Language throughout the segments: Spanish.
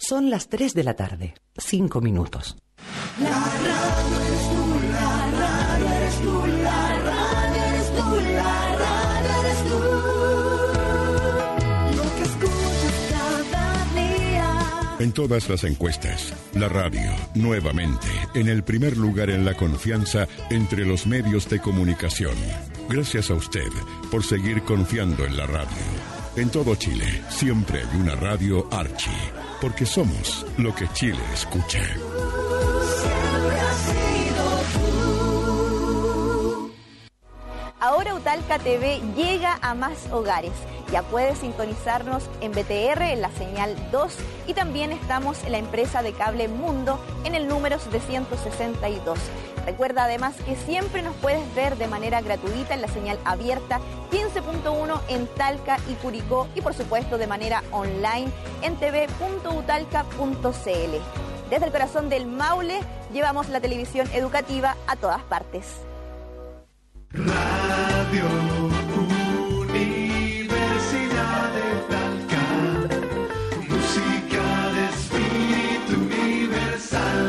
Son las 3 de la tarde, 5 minutos. La radio eres tú, la radio eres tú, la radio eres tú, la radio eres tú. Lo que escuchas cada día. En todas las encuestas, la radio, nuevamente, en el primer lugar en la confianza entre los medios de comunicación. Gracias a usted por seguir confiando en la radio. En todo Chile, siempre hay una radio Archie, porque somos lo que Chile escucha. Siempre has sido tú. Ahora Utalca TV llega a más hogares. Ya puedes sintonizarnos en BTR en la señal 2 y también estamos en la empresa de cable Mundo en el número 762. Recuerda además que siempre nos puedes ver de manera gratuita en la señal abierta 15.1 en Talca y Curicó y por supuesto de manera online en tv.utalca.cl. Desde el corazón del Maule llevamos la televisión educativa a todas partes. Radio Universidad de Talca, música de espíritu universal.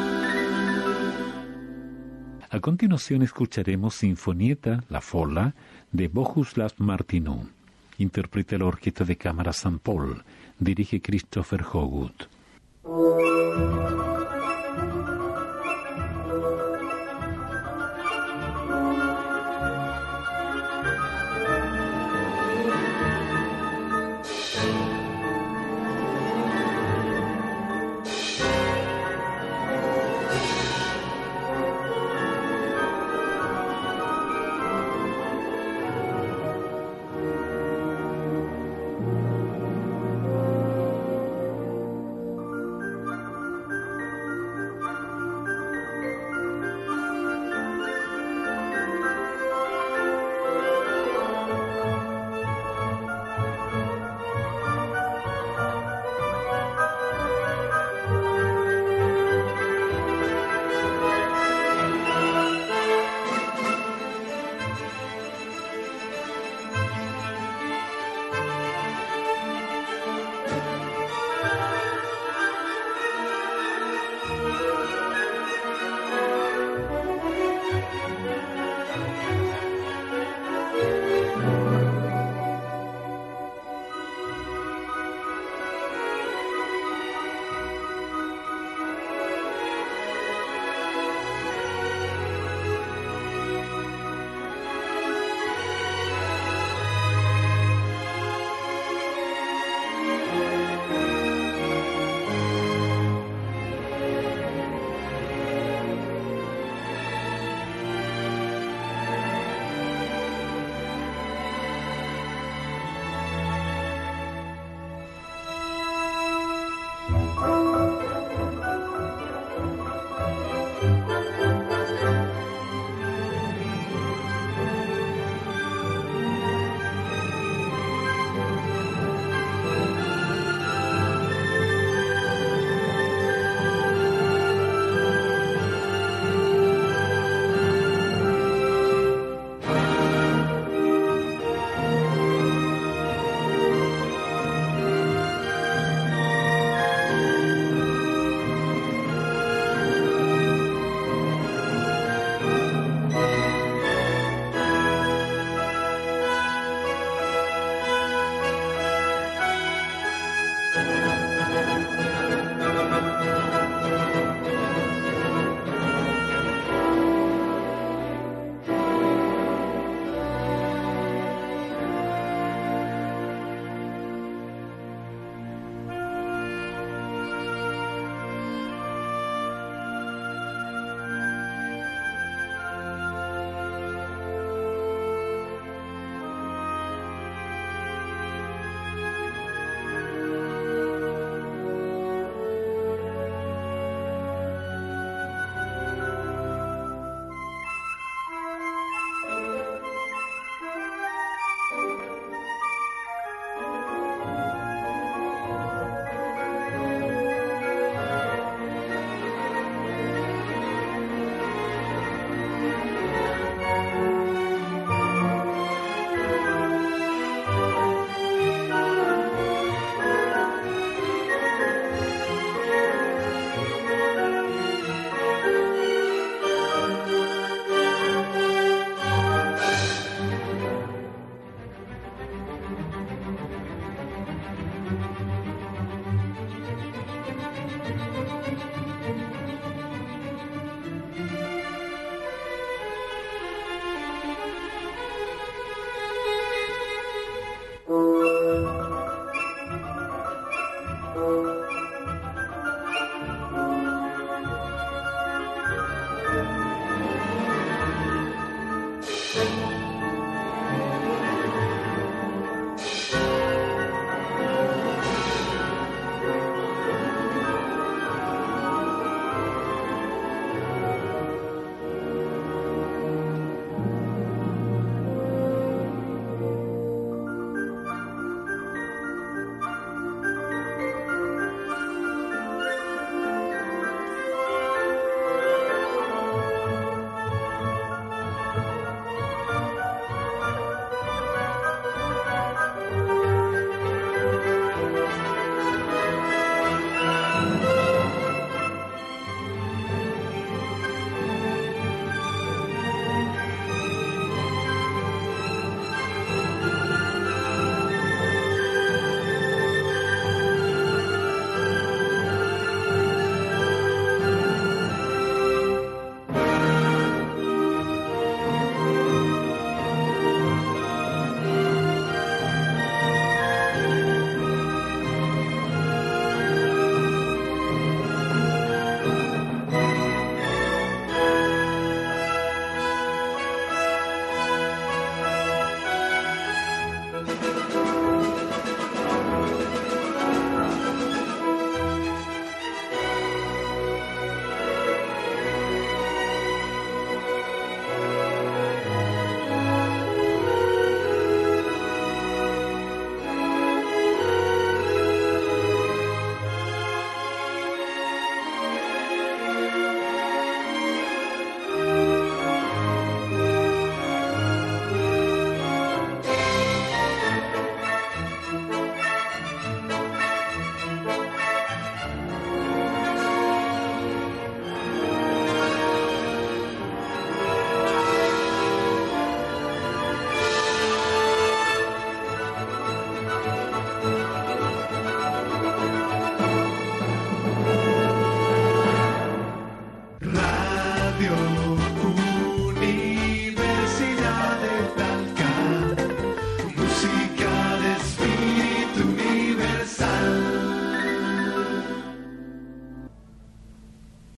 A continuación escucharemos Sinfonietta, la Folla, de Bohuslav Martinů. Interpreta la Orquesta de Cámara San Paul. Dirige Christopher Hogut.